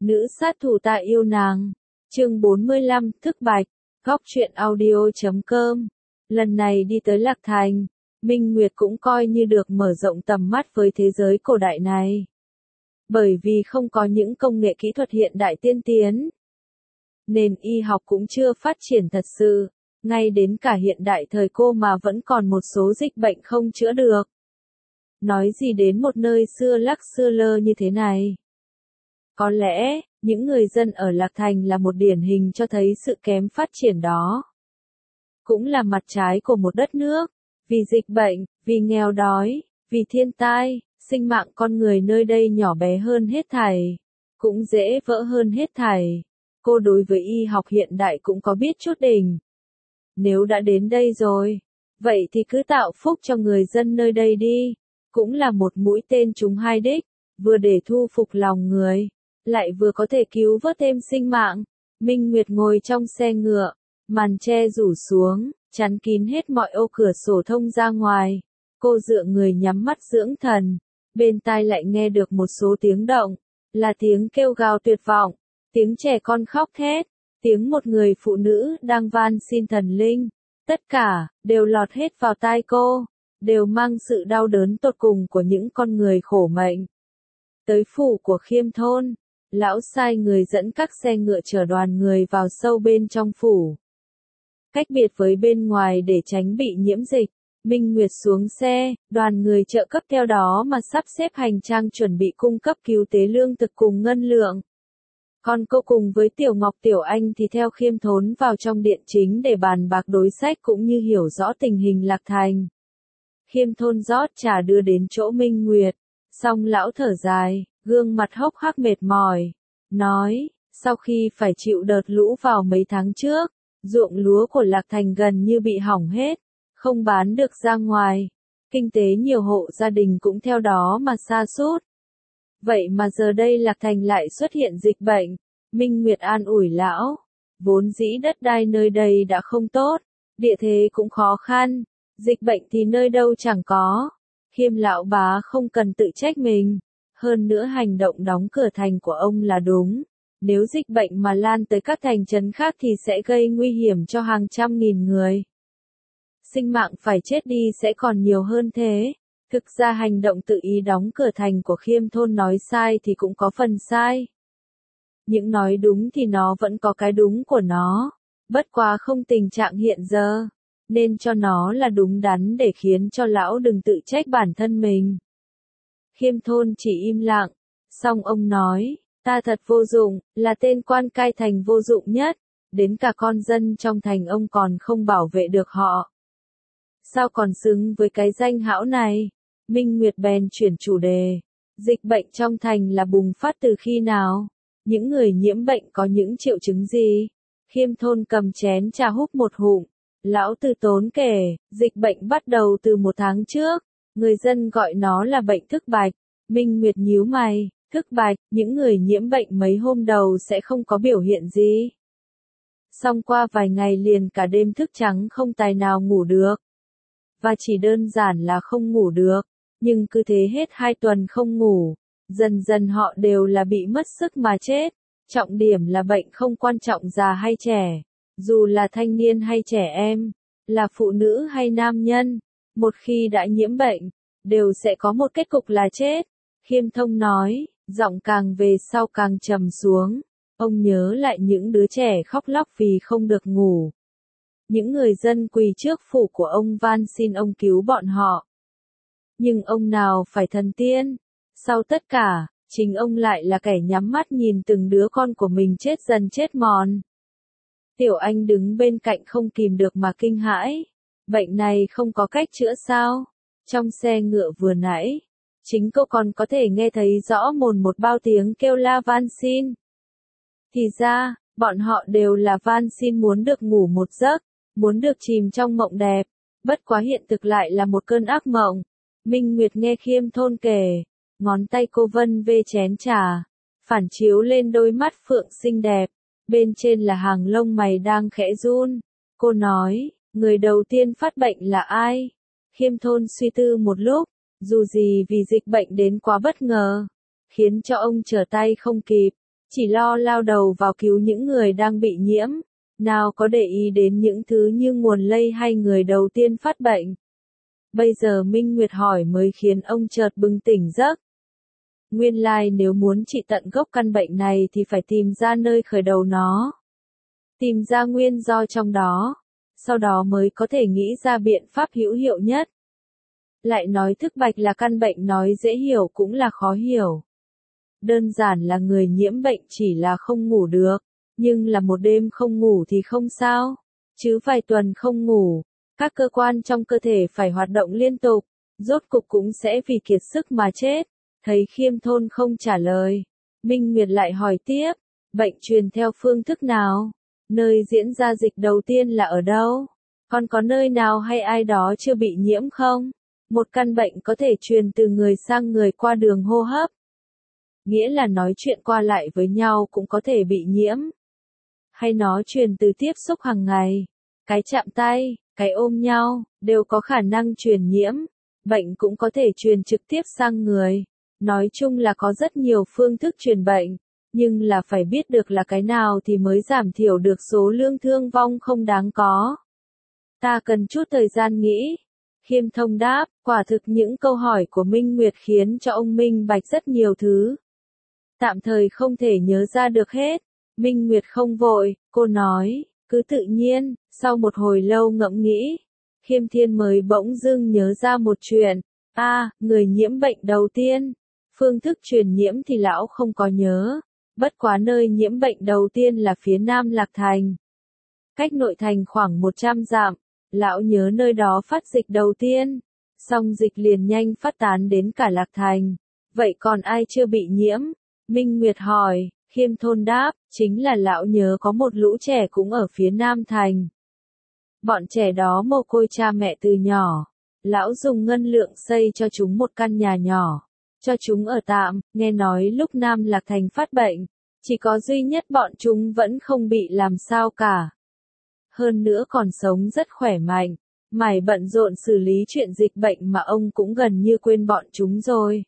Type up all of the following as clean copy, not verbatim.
Nữ sát thủ ta yêu nàng. Chương 45, thức bạch. Góc truyện audio.com. Lần này đi tới Lạc Thành, Minh Nguyệt cũng coi như được mở rộng tầm mắt với thế giới cổ đại này. Bởi vì không có những công nghệ kỹ thuật hiện đại tiên tiến, nên y học cũng chưa phát triển thật sự. Ngay đến cả hiện đại thời cô mà vẫn còn một số dịch bệnh không chữa được. Nói gì đến một nơi xưa lắc xưa lơ như thế này. Có lẽ, những người dân ở Lạc Thành là một điển hình cho thấy sự kém phát triển đó. Cũng là mặt trái của một đất nước. Vì dịch bệnh, vì nghèo đói, vì thiên tai, sinh mạng con người nơi đây nhỏ bé hơn hết thảy. Cũng dễ vỡ hơn hết thảy. Cô đối với y học hiện đại cũng có biết chút đỉnh. Nếu đã đến đây rồi, vậy thì cứ tạo phúc cho người dân nơi đây đi. Cũng là một mũi tên trúng hai đích, vừa để thu phục lòng người, lại vừa có thể cứu vớt thêm sinh mạng. Minh Nguyệt ngồi trong xe ngựa, màn che rủ xuống, chắn kín hết mọi ô cửa sổ thông ra ngoài. Cô dựa người nhắm mắt dưỡng thần, bên tai lại nghe được một số tiếng động, là tiếng kêu gào tuyệt vọng, tiếng trẻ con khóc thét, tiếng một người phụ nữ đang van xin thần linh. Tất cả, đều lọt hết vào tai cô, đều mang sự đau đớn tột cùng của những con người khổ mệnh. Tới phủ của Khiêm thôn, lão sai người dẫn các xe ngựa chở đoàn người vào sâu bên trong phủ. Cách biệt với bên ngoài để tránh bị nhiễm dịch, Minh Nguyệt xuống xe, đoàn người trợ cấp theo đó mà sắp xếp hành trang chuẩn bị cung cấp cứu tế lương thực cùng ngân lượng. Còn cô cùng với Tiểu Ngọc Tiểu Anh thì theo Khiêm thôn vào trong điện chính để bàn bạc đối sách cũng như hiểu rõ tình hình Lạc Thành. Khiêm thôn rót trà đưa đến chỗ Minh Nguyệt, xong lão thở dài, gương mặt hốc hác mệt mỏi, nói, sau khi phải chịu đợt lũ vào mấy tháng trước, ruộng lúa của Lạc Thành gần như bị hỏng hết, không bán được ra ngoài, kinh tế nhiều hộ gia đình cũng theo đó mà sa sút. Vậy mà giờ đây Lạc Thành lại xuất hiện dịch bệnh. Minh Nguyệt an ủi lão, vốn dĩ đất đai nơi đây đã không tốt, địa thế cũng khó khăn, dịch bệnh thì nơi đâu chẳng có. Khiêm lão bá không cần tự trách mình, hơn nữa hành động đóng cửa thành của ông là đúng. Nếu dịch bệnh mà lan tới các thành trấn khác thì sẽ gây nguy hiểm cho hàng trăm nghìn người. Sinh mạng phải chết đi sẽ còn nhiều hơn thế. Thực ra hành động tự ý đóng cửa thành của Khiêm thôn nói sai thì cũng có phần sai. Những nói đúng thì nó vẫn có cái đúng của nó. Bất quá không tình trạng hiện giờ, nên cho nó là đúng đắn để khiến cho lão đừng tự trách bản thân mình. Khiêm thôn chỉ im lặng, xong ông nói, ta thật vô dụng, là tên quan cai thành vô dụng nhất, đến cả con dân trong thành ông còn không bảo vệ được họ. Sao còn xứng với cái danh hão này? Minh Nguyệt bèn chuyển chủ đề. Dịch bệnh trong thành là bùng phát từ khi nào? Những người nhiễm bệnh có những triệu chứng gì? Khiêm thôn cầm chén trà húp một hụm. Lão từ tốn kể, dịch bệnh bắt đầu từ 1 tháng trước. Người dân gọi nó là bệnh thức bạch. Minh Nguyệt nhíu mày, thức bạch, những người nhiễm bệnh mấy hôm đầu sẽ không có biểu hiện gì. Xong qua vài ngày liền cả đêm thức trắng không tài nào ngủ được. Và chỉ đơn giản là không ngủ được. Nhưng cứ thế hết 2 tuần không ngủ, dần dần họ đều là bị mất sức mà chết. Trọng điểm là bệnh không quan trọng già hay trẻ, dù là thanh niên hay trẻ em, là phụ nữ hay nam nhân, một khi đã nhiễm bệnh, đều sẽ có một kết cục là chết. Khiêm thông nói, giọng càng về sau càng trầm xuống, ông nhớ lại những đứa trẻ khóc lóc vì không được ngủ. Những người dân quỳ trước phủ của ông van xin ông cứu bọn họ. Nhưng ông nào phải thần tiên, sau tất cả, chính ông lại là kẻ nhắm mắt nhìn từng đứa con của mình chết dần chết mòn. Tiểu Anh đứng bên cạnh không kìm được mà kinh hãi, bệnh này không có cách chữa sao? Trong xe ngựa vừa nãy, chính cô còn có thể nghe thấy rõ mồn một bao tiếng kêu la van xin. Thì ra, bọn họ đều là van xin muốn được ngủ một giấc, muốn được chìm trong mộng đẹp, bất quá hiện thực lại là một cơn ác mộng. Minh Nguyệt nghe Khiêm thôn kể, ngón tay cô vân vê chén trà, phản chiếu lên đôi mắt phượng xinh đẹp, bên trên là hàng lông mày đang khẽ run. Cô nói, người đầu tiên phát bệnh là ai? Khiêm thôn suy tư một lúc, dù gì vì dịch bệnh đến quá bất ngờ, khiến cho ông trở tay không kịp, chỉ lo lao đầu vào cứu những người đang bị nhiễm, nào có để ý đến những thứ như nguồn lây hay người đầu tiên phát bệnh. Bây giờ Minh Nguyệt hỏi mới khiến ông chợt bừng tỉnh giấc. Nguyên lai nếu muốn trị tận gốc căn bệnh này thì phải tìm ra nơi khởi đầu nó. Tìm ra nguyên do trong đó, sau đó mới có thể nghĩ ra biện pháp hữu hiệu nhất. Lại nói thức bạch là căn bệnh nói dễ hiểu cũng là khó hiểu. Đơn giản là người nhiễm bệnh chỉ là không ngủ được, nhưng là một đêm không ngủ thì không sao, chứ vài tuần không ngủ, các cơ quan trong cơ thể phải hoạt động liên tục, rốt cục cũng sẽ vì kiệt sức mà chết. Thấy Khiêm Thôn không trả lời, Minh Nguyệt lại hỏi tiếp, bệnh truyền theo phương thức nào? Nơi diễn ra dịch đầu tiên là ở đâu? Còn có nơi nào hay ai đó chưa bị nhiễm không? Một căn bệnh có thể truyền từ người sang người qua đường hô hấp. Nghĩa là nói chuyện qua lại với nhau cũng có thể bị nhiễm. Hay nó truyền từ tiếp xúc hàng ngày. Cái chạm tay, cái ôm nhau, đều có khả năng truyền nhiễm. Bệnh cũng có thể truyền trực tiếp sang người. Nói chung là có rất nhiều phương thức truyền bệnh, nhưng là phải biết được là cái nào thì mới giảm thiểu được số lượng thương vong không đáng có. Ta cần chút thời gian nghĩ. Khiêm Thông đáp, quả thực những câu hỏi của Minh Nguyệt khiến cho ông minh bạch rất nhiều thứ. Tạm thời không thể nhớ ra được hết. Minh Nguyệt không vội, cô nói, cứ tự nhiên. Sau một hồi lâu ngẫm nghĩ, Khiêm Thiên mới bỗng dưng nhớ ra một chuyện. Người nhiễm bệnh đầu tiên. Phương thức truyền nhiễm thì lão không có nhớ. Bất quá nơi nhiễm bệnh đầu tiên là phía nam Lạc Thành. Cách nội thành khoảng 100 dặm. Lão nhớ nơi đó phát dịch đầu tiên. Xong dịch liền nhanh phát tán đến cả Lạc Thành. Vậy còn ai chưa bị nhiễm? Minh Nguyệt hỏi. Khiêm Thôn đáp, chính là lão nhớ có một lũ trẻ cũng ở phía Nam Thành. Bọn trẻ đó mồ côi cha mẹ từ nhỏ. Lão dùng ngân lượng xây cho chúng một căn nhà nhỏ. Cho chúng ở tạm, nghe nói lúc Nam Lạc Thành phát bệnh. Chỉ có duy nhất bọn chúng vẫn không bị làm sao cả. Hơn nữa còn sống rất khỏe mạnh. Mải bận rộn xử lý chuyện dịch bệnh mà ông cũng gần như quên bọn chúng rồi.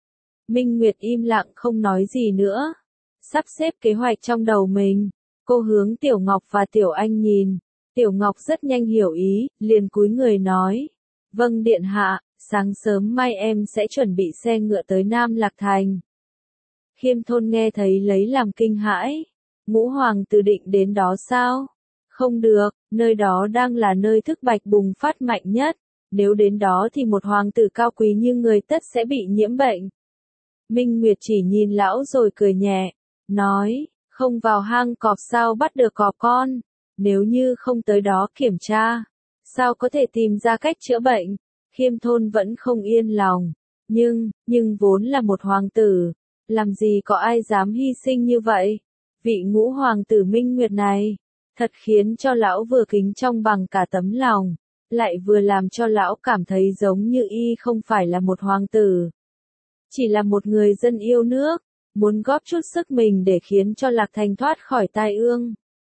Minh Nguyệt im lặng không nói gì nữa. Sắp xếp kế hoạch trong đầu mình. Cô hướng Tiểu Ngọc và Tiểu Anh nhìn. Tiểu Ngọc rất nhanh hiểu ý, liền cúi người nói. Vâng điện hạ, sáng sớm mai em sẽ chuẩn bị xe ngựa tới Nam Lạc Thành. Khiêm Thôn nghe thấy lấy làm kinh hãi. Ngũ hoàng tử định đến đó sao? Không được, nơi đó đang là nơi thức bạch bùng phát mạnh nhất. Nếu đến đó thì một hoàng tử cao quý như người tất sẽ bị nhiễm bệnh. Minh Nguyệt chỉ nhìn lão rồi cười nhẹ. Nói, không vào hang cọp sao bắt được cọp con. Nếu như không tới đó kiểm tra, sao có thể tìm ra cách chữa bệnh? Khiêm Thôn vẫn không yên lòng. Nhưng vốn là một hoàng tử. Làm gì có ai dám hy sinh như vậy? Vị ngũ hoàng tử Minh Nguyệt này, thật khiến cho lão vừa kính trong bằng cả tấm lòng, lại vừa làm cho lão cảm thấy giống như y không phải là một hoàng tử. Chỉ là một người dân yêu nước, muốn góp chút sức mình để khiến cho Lạc Thành thoát khỏi tai ương.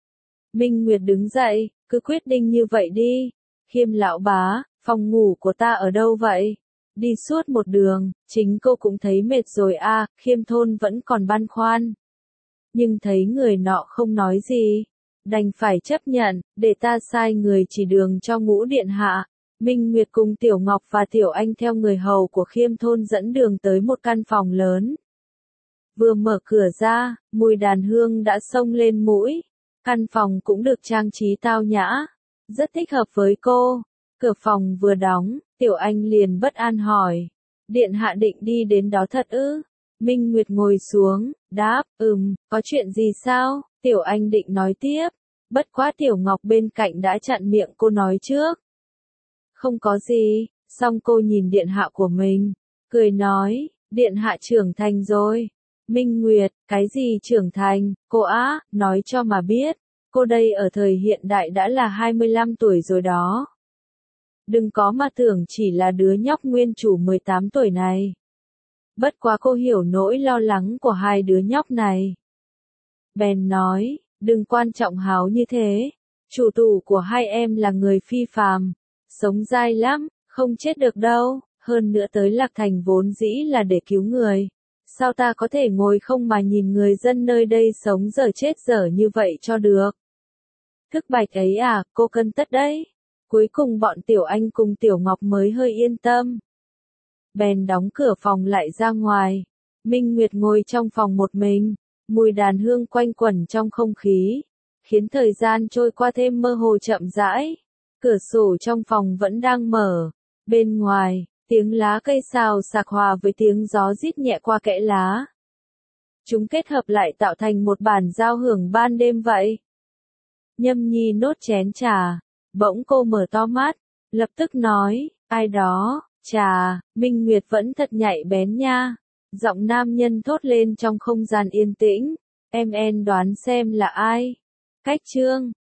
Minh Nguyệt đứng dậy, cứ quyết định như vậy đi. Khiêm lão bá, phòng ngủ của ta ở đâu vậy? Đi suốt một đường, chính cô cũng thấy mệt rồi à, Khiêm Thôn vẫn còn băn khoăn. Nhưng thấy người nọ không nói gì, đành phải chấp nhận, để ta sai người chỉ đường cho Ngũ điện hạ. Minh Nguyệt cùng Tiểu Ngọc và Tiểu Anh theo người hầu của Khiêm Thôn dẫn đường tới một căn phòng lớn. Vừa mở cửa ra, mùi đàn hương đã xông lên mũi. Căn phòng cũng được trang trí tao nhã, rất thích hợp với cô. Cửa phòng vừa đóng, Tiểu Anh liền bất an hỏi. Điện hạ định đi đến đó thật ư? Minh Nguyệt ngồi xuống, đáp, có chuyện gì sao? Tiểu Anh định nói tiếp. Bất quá Tiểu Ngọc bên cạnh đã chặn miệng cô nói trước. Không có gì, xong cô nhìn điện hạ của mình, cười nói, điện hạ trưởng thành rồi. Minh Nguyệt, cái gì trưởng thành, cô á, nói cho mà biết, cô đây ở thời hiện đại đã là 25 tuổi rồi đó. Đừng có mà tưởng chỉ là đứa nhóc nguyên chủ 18 tuổi này. Bất quá cô hiểu nỗi lo lắng của hai đứa nhóc này. Bèn nói, đừng quan trọng háo như thế, chủ tủ của hai em là người phi phàm, sống dai lắm, không chết được đâu, hơn nữa tới Lạc Thành vốn dĩ là để cứu người. Sao ta có thể ngồi không mà nhìn người dân nơi đây sống dở chết dở như vậy cho được? Thức Bạch ấy à, cô cân tất đấy. Cuối cùng bọn Tiểu Anh cùng Tiểu Ngọc mới hơi yên tâm. Bèn đóng cửa phòng lại ra ngoài. Minh Nguyệt ngồi trong phòng một mình, mùi đàn hương quanh quẩn trong không khí, khiến thời gian trôi qua thêm mơ hồ chậm rãi. Cửa sổ trong phòng vẫn đang mở. Bên ngoài, tiếng lá cây xào xạc hòa với tiếng gió rít nhẹ qua kẽ lá. Chúng kết hợp lại tạo thành một bản giao hưởng ban đêm vậy. Nhâm Nhi nốt chén trà, bỗng cô mở to mắt, lập tức nói, ai đó, trà, Minh Nguyệt vẫn thật nhạy bén nha. Giọng nam nhân thốt lên trong không gian yên tĩnh, em đoán xem là ai. Cách chương